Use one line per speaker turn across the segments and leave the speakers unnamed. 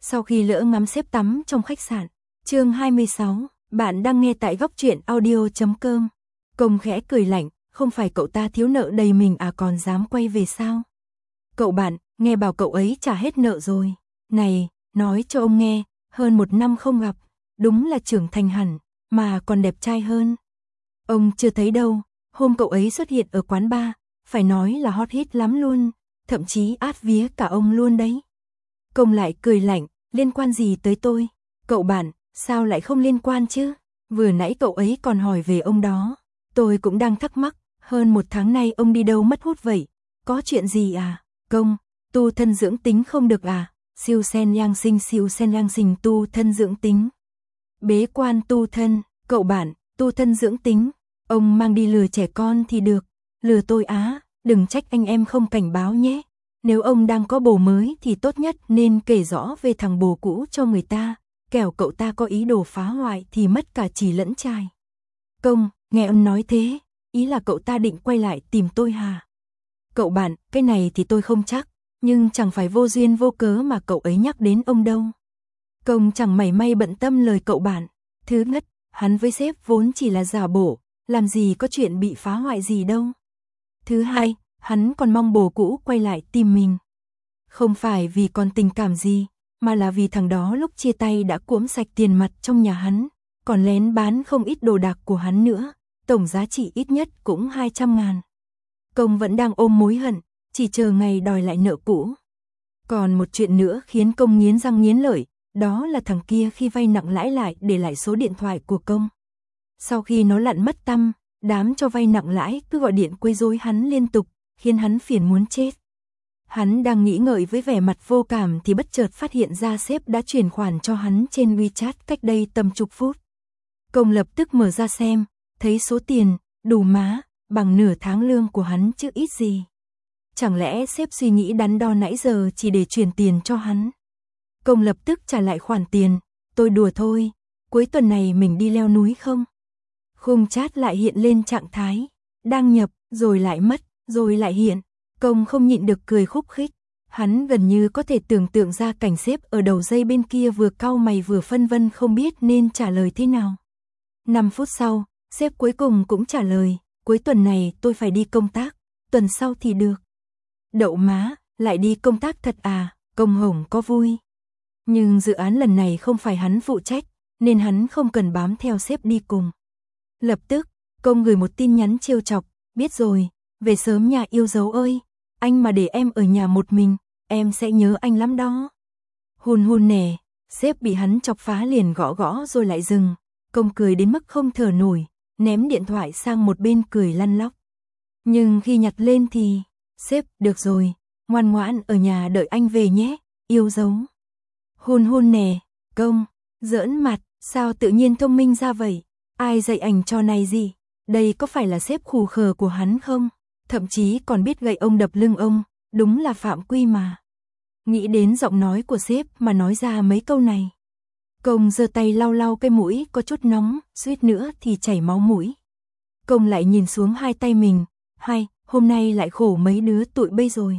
Sau khi lỡ ngắm sếp tắm trong khách sạn. Chương 26, bạn đang nghe tại góc truyện audio.com. Công khẽ cười lạnh, không phải cậu ta thiếu nợ đầy mình à, còn dám quay về sao? Cậu bạn, nghe bảo cậu ấy trả hết nợ rồi. Này, nói cho ông nghe, hơn 1 năm không gặp, đúng là trưởng thành hẳn, mà còn đẹp trai hơn. Ông chưa thấy đâu, hôm cậu ấy xuất hiện ở quán bar, phải nói là hot hit lắm luôn, thậm chí át vía cả ông luôn đấy. Công lại cười lạnh, liên quan gì tới tôi? Cậu bạn, sao lại không liên quan chứ? Vừa nãy cậu ấy còn hỏi về ông đó. Tôi cũng đang thắc mắc, hơn 1 tháng nay ông đi đâu mất hút vậy? Có chuyện gì à? Công, tu thân dưỡng tính không được à? Siêu sen yang sinh tu thân dưỡng tính. Bế quan tu thân, cậu bạn, tu thân dưỡng tính. Ông mang đi lừa trẻ con thì được, lừa tôi á, đừng trách anh em không cảnh báo nhé. Nếu ông đang có bồ mới thì tốt nhất nên kể rõ về thằng bồ cũ cho người ta, kẻo cậu ta có ý đồ phá hoại thì mất cả chì lẫn chài. Công, nghe ông nói thế, ý là cậu ta định quay lại tìm tôi hả? Cậu bạn, cái này thì tôi không chắc, nhưng chẳng phải vô duyên vô cớ mà cậu ấy nhắc đến ông đâu. Công chẳng mảy may bận tâm lời cậu bạn. Thứ nhất, hắn với sếp vốn chỉ là giả bộ, làm gì có chuyện bị phá hoại gì đâu. Thứ hai, hắn còn mong bồ cũ quay lại tìm mình. Không phải vì còn tình cảm gì, mà là vì thằng đó lúc chia tay đã cuỗm sạch tiền mặt trong nhà hắn, còn lén bán không ít đồ đạc của hắn nữa, tổng giá trị ít nhất cũng 200.000. Công vẫn đang ôm mối hận, chỉ chờ ngày đòi lại nợ cũ. Còn một chuyện nữa khiến Công nghiến răng nghiến lợi, đó là thằng kia khi vay nặng lãi lại để lại số điện thoại của Công. Sau khi nó lặn mất tăm, đám cho vay nặng lãi cứ gọi điện quấy rối hắn liên tục, khiến hắn phiền muốn chết. Hắn đang nghĩ ngợi với vẻ mặt vô cảm thì bất chợt phát hiện ra sếp đã chuyển khoản cho hắn trên WeChat cách đây tầm chục phút. Công lập tức mở ra xem, thấy số tiền, đủ má, bằng nửa tháng lương của hắn chứ ít gì. Chẳng lẽ sếp suy nghĩ đắn đo nãy giờ chỉ để chuyển tiền cho hắn? Công lập tức trả lại khoản tiền, tôi đùa thôi, cuối tuần này mình đi leo núi không? Khung chat lại hiện lên trạng thái, đăng nhập, rồi lại mất, rồi lại hiện. Công không nhịn được cười khúc khích, hắn gần như có thể tưởng tượng ra cảnh sếp ở đầu dây bên kia vừa cau mày vừa phân vân không biết nên trả lời thế nào. 5 phút sau, sếp cuối cùng cũng trả lời, cuối tuần này tôi phải đi công tác, tuần sau thì được. Đậu má, lại đi công tác thật à? Công hổng có vui. Nhưng dự án lần này không phải hắn phụ trách, nên hắn không cần bám theo sếp đi cùng. Lập tức, Công gửi một tin nhắn trêu chọc, biết rồi, về sớm nhà yêu dấu ơi, anh mà để em ở nhà một mình, em sẽ nhớ anh lắm đó. Hun hun nè, sếp bị hắn chọc phá liền gõ gõ rồi lại dừng. Công cười đến mức không thở nổi, ném điện thoại sang một bên cười lăn lóc. Nhưng khi nhặt lên thì, sếp, được rồi, ngoan ngoãn ở nhà đợi anh về nhé, yêu dấu. Hun hun nè, Công, giỡn mặt, sao tự nhiên thông minh ra vậy? Ai dạy ảnh trò này gì? Đây có phải là sếp khù khờ của hắn không? Thậm chí còn biết gậy ông đập lưng ông, đúng là phạm quy mà. Nghĩ đến giọng nói của sếp mà nói ra mấy câu này. Công giơ tay lau lau cái mũi có chút nóng, suýt nữa thì chảy máu mũi. Công lại nhìn xuống hai tay mình, hay, hôm nay lại khổ mấy đứa tụi bây rồi.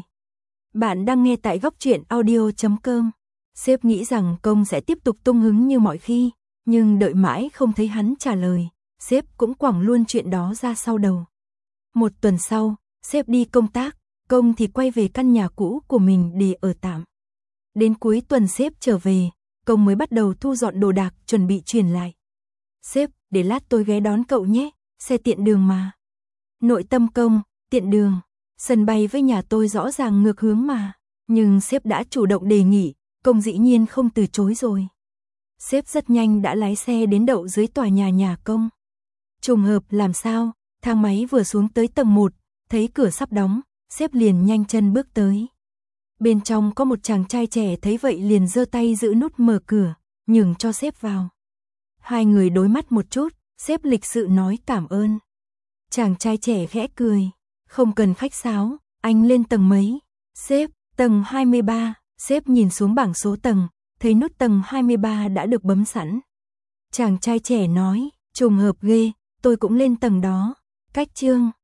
Bạn đang nghe tại góc truyện audio.com. Sếp nghĩ rằng Công sẽ tiếp tục tung hứng như mọi khi, nhưng đợi mãi không thấy hắn trả lời, sếp cũng quẳng luôn chuyện đó ra sau đầu. 1 tuần sau, sếp đi công tác, Công thì quay về căn nhà cũ của mình để ở tạm. Đến cuối tuần sếp trở về, Công mới bắt đầu thu dọn đồ đạc chuẩn bị chuyển lại. Sếp, để lát tôi ghé đón cậu nhé, xe tiện đường mà. Nội tâm Công, tiện đường, sân bay với nhà tôi rõ ràng ngược hướng mà. Nhưng sếp đã chủ động đề nghị, Công dĩ nhiên không từ chối rồi. Sếp rất nhanh đã lái xe đến đậu dưới tòa nhà Công. Trùng hợp làm sao, thang máy vừa xuống tới tầng 1, thấy cửa sắp đóng, sếp liền nhanh chân bước tới. Bên trong có một chàng trai trẻ thấy vậy liền giơ tay giữ nút mở cửa, nhường cho sếp vào. Hai người đối mắt một chút, sếp lịch sự nói cảm ơn. Chàng trai trẻ khẽ cười, không cần khách sáo, anh lên tầng mấy? Sếp, tầng 23, sếp nhìn xuống bảng số tầng, thấy nút tầng 23 đã được bấm sẵn. Chàng trai trẻ nói, trùng hợp ghê, tôi cũng lên tầng đó. Cách chương